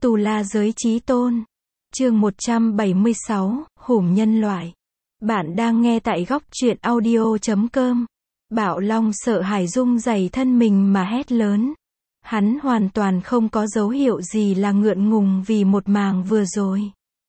Tù La Giới Chí Tôn. Chương 176, Hủm Nhân Loại. Bạn đang nghe tại góc truyện audio.com. Bảo Long sợ hãi rung rẩy thân mình mà hét lớn. Hắn hoàn toàn không có dấu hiệu gì là ngượng ngùng vì một màn vừa rồi.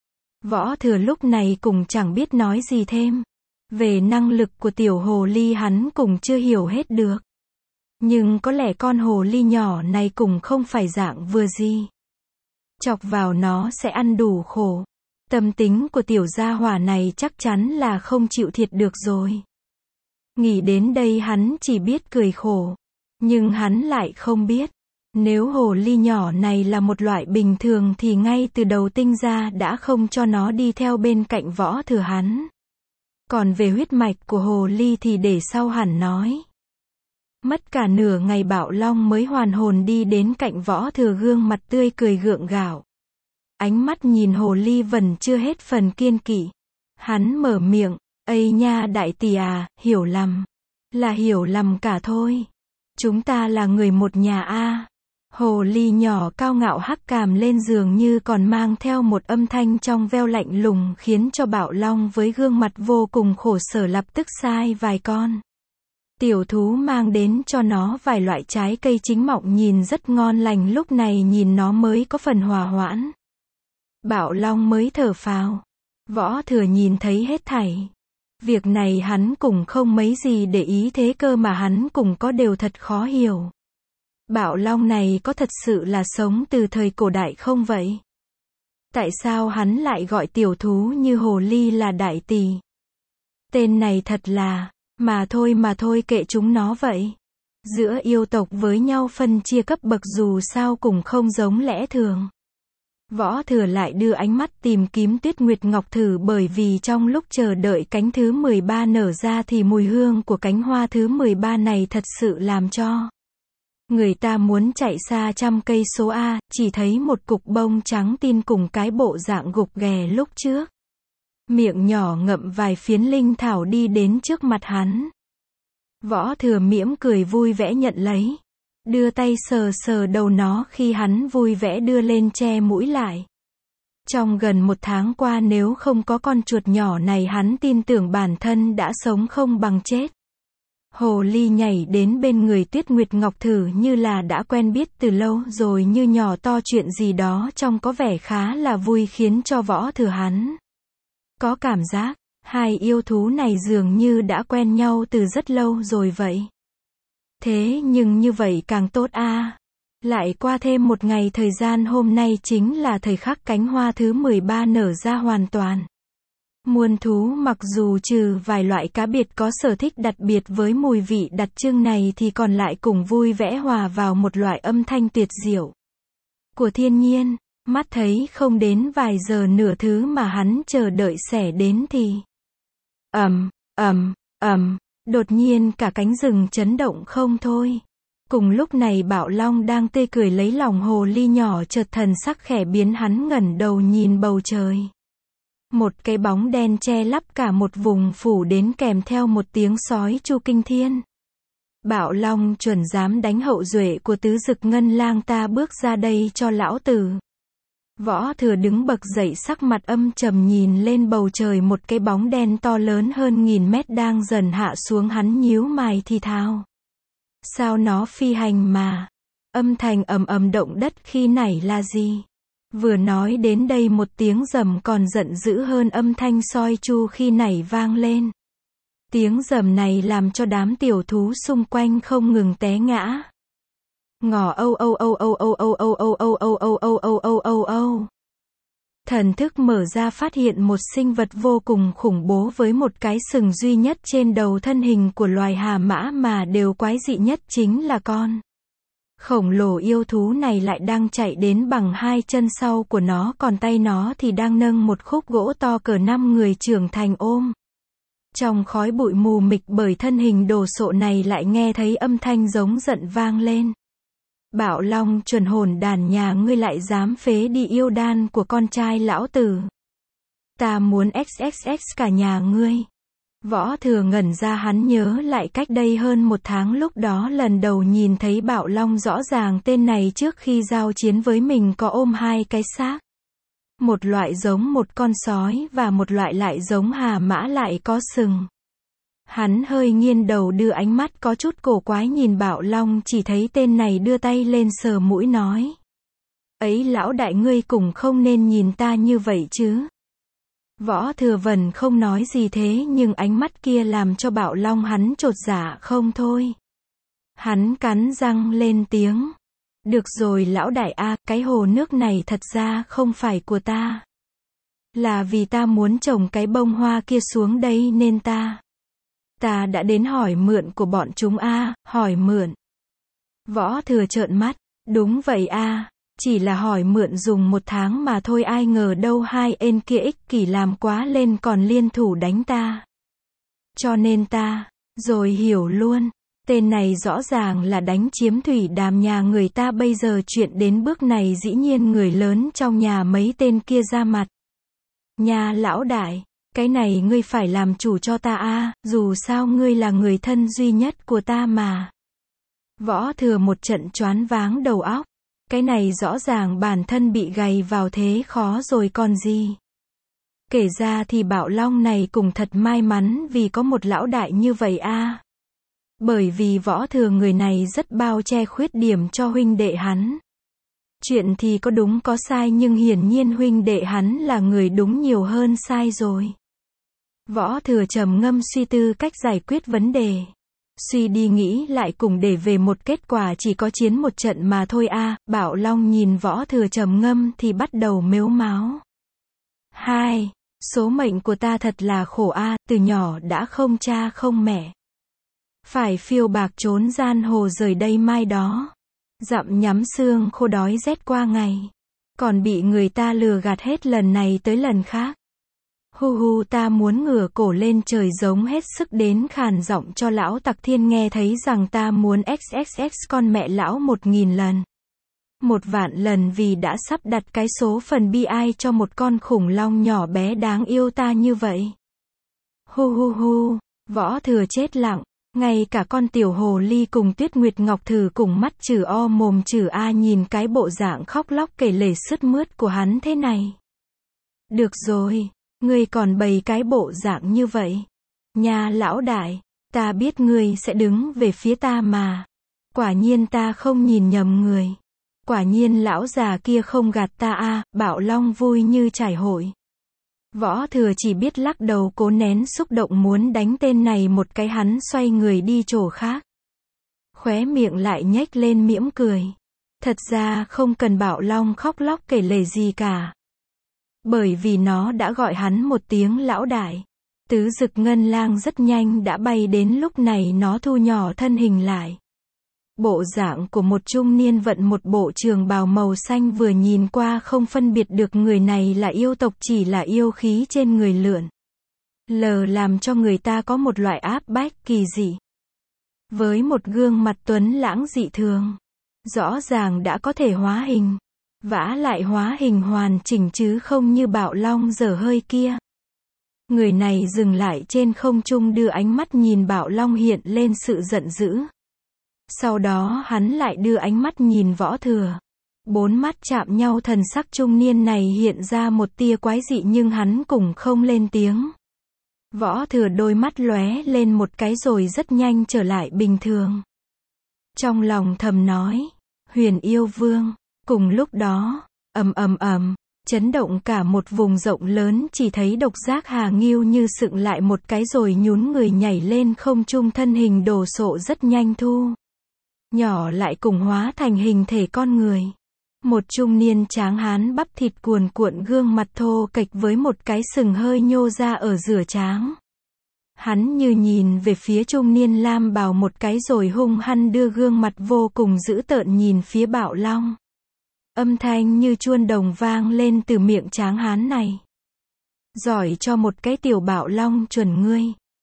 Võ Thừa lúc này cũng chẳng biết nói gì thêm. Về năng lực của tiểu hồ ly hắn cũng chưa hiểu hết được. Nhưng có lẽ con hồ ly nhỏ này cũng không phải dạng vừa gì. Chọc vào nó sẽ ăn đủ khổ. Tâm tính của tiểu gia hỏa này chắc chắn là không chịu thiệt được rồi. Nghĩ đến đây hắn chỉ biết cười khổ. Nhưng hắn lại không biết. Nếu hồ ly nhỏ này là một loại bình thường thì ngay từ đầu tinh ra đã không cho nó đi theo bên cạnh Võ Thừa hắn. Còn về huyết mạch của hồ ly thì để sau hẳn nói. Mất cả nửa ngày Bảo Long mới hoàn hồn đi đến cạnh Võ Thừa, gương mặt tươi cười gượng gạo. Ánh mắt nhìn hồ ly vẫn chưa hết phần kiên kỵ. Hắn mở miệng, "Ây nha đại tỷ à, hiểu lầm. Là hiểu lầm cả thôi. Chúng ta là người một nhà a." Hồ ly nhỏ cao ngạo hắc cằm lên dường như còn mang theo một âm thanh trong veo lạnh lùng khiến cho Bảo Long với gương mặt vô cùng khổ sở lập tức sai vài con. Tiểu thú mang đến cho nó vài loại trái cây chín mọng nhìn rất ngon lành, lúc này nhìn nó mới có phần hòa hoãn. Bảo Long mới thở phào. Võ Thừa nhìn thấy hết thảy. Việc này hắn cũng không mấy gì để ý, thế cơ mà hắn cũng có đều thật khó hiểu. Bảo Long này có thật sự là sống từ thời cổ đại không vậy? Tại sao hắn lại gọi tiểu thú như hồ ly là đại tỷ? Tên này thật là... Mà thôi kệ chúng nó vậy. Giữa yêu tộc với nhau phân chia cấp bậc dù sao cũng không giống lẽ thường. Võ Thừa lại đưa ánh mắt tìm kiếm Tuyết Nguyệt Ngọc thử, bởi vì trong lúc chờ đợi cánh thứ 13 nở ra thì mùi hương của cánh hoa thứ 13 này thật sự làm cho người ta muốn chạy xa trăm cây số A. Chỉ thấy một cục bông trắng tin cùng cái bộ dạng gục ghè lúc trước. Miệng nhỏ ngậm vài phiến linh thảo đi đến trước mặt hắn. Võ Thừa mỉm cười vui vẻ nhận lấy. Đưa tay sờ sờ đầu nó khi hắn vui vẻ đưa lên che mũi lại. Trong gần một tháng qua nếu không có con chuột nhỏ này hắn tin tưởng bản thân đã sống không bằng chết. Hồ ly nhảy đến bên người Tuyết Nguyệt Ngọc thử như là đã quen biết từ lâu rồi, như nhỏ to chuyện gì đó trông có vẻ khá là vui, khiến cho Võ Thừa hắn có cảm giác, hai yêu thú này dường như đã quen nhau từ rất lâu rồi vậy. Thế nhưng như vậy càng tốt a. Lại qua thêm một ngày thời gian, hôm nay chính là thời khắc cánh hoa thứ 13 nở ra hoàn toàn. Muôn thú mặc dù trừ vài loại cá biệt có sở thích đặc biệt với mùi vị đặc trưng này thì còn lại cùng vui vẻ hòa vào một loại âm thanh tuyệt diệu của thiên nhiên. Mắt thấy không đến vài giờ nửa thứ mà hắn chờ đợi sẽ đến thì đột nhiên cả cánh rừng chấn động không thôi. Cùng lúc này Bảo Long đang tươi cười lấy lòng hồ ly nhỏ, chợt thần sắc khẽ biến, hắn ngẩng đầu nhìn bầu trời. Một cái bóng đen che lấp cả một vùng phủ đến kèm theo một tiếng sói chu kinh thiên. Bảo Long chuẩn dám đánh hậu duệ của tứ dực ngân lang, ta bước ra đây cho lão tử. Võ Thừa đứng bật dậy, sắc mặt âm trầm nhìn lên bầu trời, một cái bóng đen to lớn hơn 1000 mét đang dần hạ xuống, hắn nhíu mày thì thào. Sao nó phi hành mà? Âm thanh ầm động đất khi nãy là gì? Vừa nói đến đây một tiếng rầm còn giận dữ hơn âm thanh soi chu khi nãy vang lên. Tiếng rầm này làm cho đám tiểu thú xung quanh không ngừng té ngã. Ngỏ âu. Thần thức mở ra, phát hiện một sinh vật vô cùng khủng bố với một cái sừng duy nhất trên đầu, thân hình của loài hà mã mà đều quái dị nhất chính là con khổng lồ yêu thú này lại đang chạy đến bằng hai chân sau của nó, còn tay nó thì đang nâng một khúc gỗ to cỡ 5 người trưởng thành ôm. Trong khói bụi mù mịt bởi thân hình đồ sộ này lại nghe thấy âm thanh giống giận vang lên. Bảo Long chuẩn hồn đàn nhà ngươi lại dám phế đi yêu đan của con trai lão tử. Ta muốn xxx cả nhà ngươi. Võ Thừa ngẩn ra, hắn nhớ lại cách đây hơn 1 tháng lúc đó lần đầu nhìn thấy Bạo Long, rõ ràng tên này trước khi giao chiến với mình có ôm 2 cái xác. Một loại giống một con sói và một loại lại giống hà mã lại có sừng. Hắn hơi nghiêng đầu, đưa ánh mắt có chút cổ quái nhìn Bạo Long, chỉ thấy tên này đưa tay lên sờ mũi nói. Ấy lão đại, ngươi cũng không nên nhìn ta như vậy chứ. Võ Thừa Vân không nói gì, thế nhưng ánh mắt kia làm cho Bạo Long hắn chột dạ không thôi. Hắn cắn răng lên tiếng. Được rồi lão đại a, cái hồ nước này thật ra không phải của ta. Là vì ta muốn trồng cái bông hoa kia xuống đây nên ta đã đến hỏi mượn của bọn chúng a. Hỏi mượn. Võ Thừa trợn mắt. Đúng vậy a. Chỉ là hỏi mượn dùng 1 tháng mà thôi, ai ngờ đâu hai ên kia ích kỷ làm quá lên còn liên thủ đánh ta. Cho nên ta, rồi hiểu luôn. Tên này rõ ràng là đánh chiếm thủy đàm nhà người ta, bây giờ chuyện đến bước này dĩ nhiên người lớn trong nhà mấy tên kia ra mặt. Nhà lão đại, cái này ngươi phải làm chủ cho ta a, dù sao ngươi là người thân duy nhất của ta mà. Võ Thừa một trận choáng váng đầu óc. Cái này rõ ràng bản thân bị gầy vào thế khó rồi còn gì. Kể ra thì Bạo Long này cũng thật may mắn vì có một lão đại như vậy a. Bởi vì Võ Thừa người này rất bao che khuyết điểm cho huynh đệ hắn. Chuyện thì có đúng có sai, nhưng hiển nhiên huynh đệ hắn là người đúng nhiều hơn sai rồi. Võ Thừa trầm ngâm suy tư cách giải quyết vấn đề. Suy đi nghĩ lại cùng để về một kết quả chỉ có chiến một trận mà thôi a. Bạo Long nhìn Võ Thừa trầm ngâm thì bắt đầu mếu máo. Số mệnh của ta thật là khổ a, từ nhỏ đã không cha không mẹ. Phải phiêu bạc trốn gian hồ rời đây mai đó. Dặm nhắm xương khô đói rét qua ngày. Còn bị người ta lừa gạt hết lần này tới lần khác. Hu ta muốn ngửa cổ lên trời giống hết sức đến khàn giọng cho lão Tặc Thiên nghe thấy rằng ta muốn XXX con mẹ lão 1000 lần. 1.000.000 lần vì đã sắp đặt cái số phần bi ai cho một con khủng long nhỏ bé đáng yêu ta như vậy. Hu. Võ Thừa chết lặng. Ngay cả con tiểu hồ ly cùng Tuyết Nguyệt Ngọc Thử cùng mắt chử o mồm chử a nhìn cái bộ dạng khóc lóc kể lể sướt mướt của hắn thế này. Được rồi, ngươi còn bày cái bộ dạng như vậy. Nhà lão đại, ta biết ngươi sẽ đứng về phía ta mà. Quả nhiên ta không nhìn nhầm người. Quả nhiên lão già kia không gạt ta a. Bạo Long vui như trải hội. Võ Thừa chỉ biết lắc đầu cố nén xúc động muốn đánh tên này một cái, hắn xoay người đi chỗ khác. Khóe miệng lại nhếch lên mỉm cười. Thật ra không cần Bạo Long khóc lóc kể lể gì cả. Bởi vì nó đã gọi hắn một tiếng lão đại. Tứ Dực Ngân Lang rất nhanh đã bay đến, lúc này nó thu nhỏ thân hình lại. Bộ dạng của một trung niên vận một bộ trường bào màu xanh, vừa nhìn qua không phân biệt được người này là yêu tộc, chỉ là yêu khí trên người lượn lờ làm cho người ta có một loại áp bách kỳ dị. Với một gương mặt tuấn lãng dị thường, rõ ràng đã có thể hóa hình, vả lại hóa hình hoàn chỉnh chứ không như Bạo Long dở hơi kia. Người này dừng lại trên không trung, đưa ánh mắt nhìn Bạo Long hiện lên sự giận dữ. Sau đó hắn lại đưa ánh mắt nhìn Võ Thừa. 4 mắt chạm nhau, thần sắc trung niên này hiện ra một tia quái dị nhưng hắn cũng không lên tiếng. Võ Thừa đôi mắt lóe lên một cái rồi rất nhanh trở lại bình thường. Trong lòng thầm nói, Huyền Yêu Vương. Cùng lúc đó, ầm, chấn động cả một vùng rộng lớn, chỉ thấy Độc Giác Hà Ngưu như sựng lại một cái rồi nhún người nhảy lên không trung, thân hình đồ sộ rất nhanh thu nhỏ lại cùng hóa thành hình thể con người. Một trung niên tráng hán bắp thịt cuồn cuộn, gương mặt thô kệch với một cái sừng hơi nhô ra ở giữa trán. Hắn như nhìn về phía trung niên lam bào một cái rồi hung hăng đưa gương mặt vô cùng dữ tợn nhìn phía Bạo Long. Âm thanh như chuông đồng vang lên từ miệng tráng hán này. Giỏi cho một cái tiểu Bạo Long chuẩn ngươi.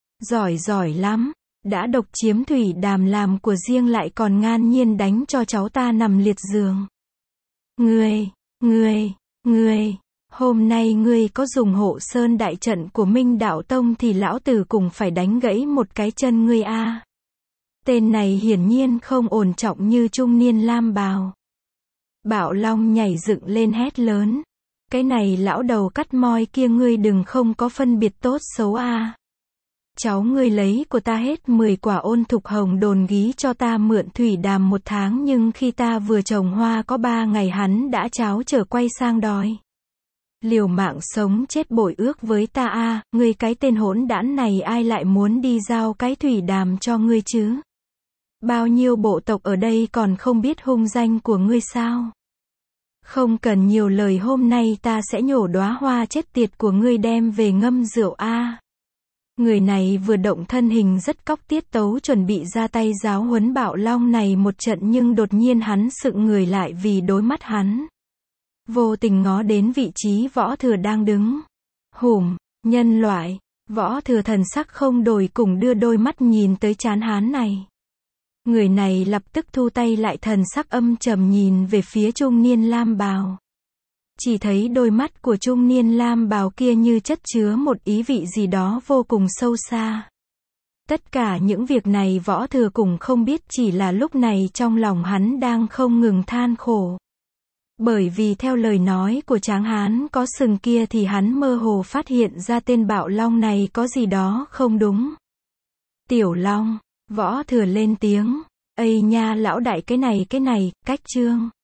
Giỏi lắm. Đã độc chiếm thủy đàm làm của riêng lại còn ngang nhiên đánh cho cháu ta nằm liệt giường. Ngươi, Hôm nay ngươi có dùng hộ sơn đại trận của Minh Đạo Tông thì lão tử cũng phải đánh gãy một cái chân ngươi a. Tên này hiển nhiên không ổn trọng như trung niên lam bào. Bạo Long nhảy dựng lên hét lớn. Cái này lão đầu cắt moi kia ngươi đừng không có phân biệt tốt xấu a. Cháu ngươi lấy của ta hết 10 quả Ôn Thục Hồng đồn ghi cho ta mượn thủy đàm 1 tháng nhưng khi ta vừa trồng hoa có 3 ngày hắn đã cháo trở quay sang đòi. Liều mạng sống chết bội ước với ta a, ngươi cái tên hỗn đản này ai lại muốn đi giao cái thủy đàm cho ngươi chứ? Bao nhiêu bộ tộc ở đây còn không biết hung danh của ngươi sao? Không cần nhiều lời hôm nay ta sẽ nhổ đóa hoa chết tiệt của ngươi đem về ngâm rượu a. Người này vừa động thân hình rất cóc tiết tấu chuẩn bị ra tay giáo huấn Bạo Long này một trận nhưng đột nhiên hắn sững người lại vì đối mắt hắn. Vô tình ngó đến vị trí Võ Thừa đang đứng. Hủm, nhân loại, Võ Thừa thần sắc không đổi cùng đưa đôi mắt nhìn tới trán hán này. Người này lập tức thu tay lại thần sắc âm trầm nhìn về phía trung niên lam bào. Chỉ thấy đôi mắt của trung niên lam bào kia như chất chứa một ý vị gì đó vô cùng sâu xa. Tất cả những việc này Võ Thừa cũng không biết chỉ là lúc này trong lòng hắn đang không ngừng than khổ. Bởi vì theo lời nói của tráng hán có sừng kia thì hắn mơ hồ phát hiện ra tên Bạo Long này có gì đó không đúng. Tiểu Long, Võ Thừa lên tiếng. Ây nha lão đại cái này, cách chương.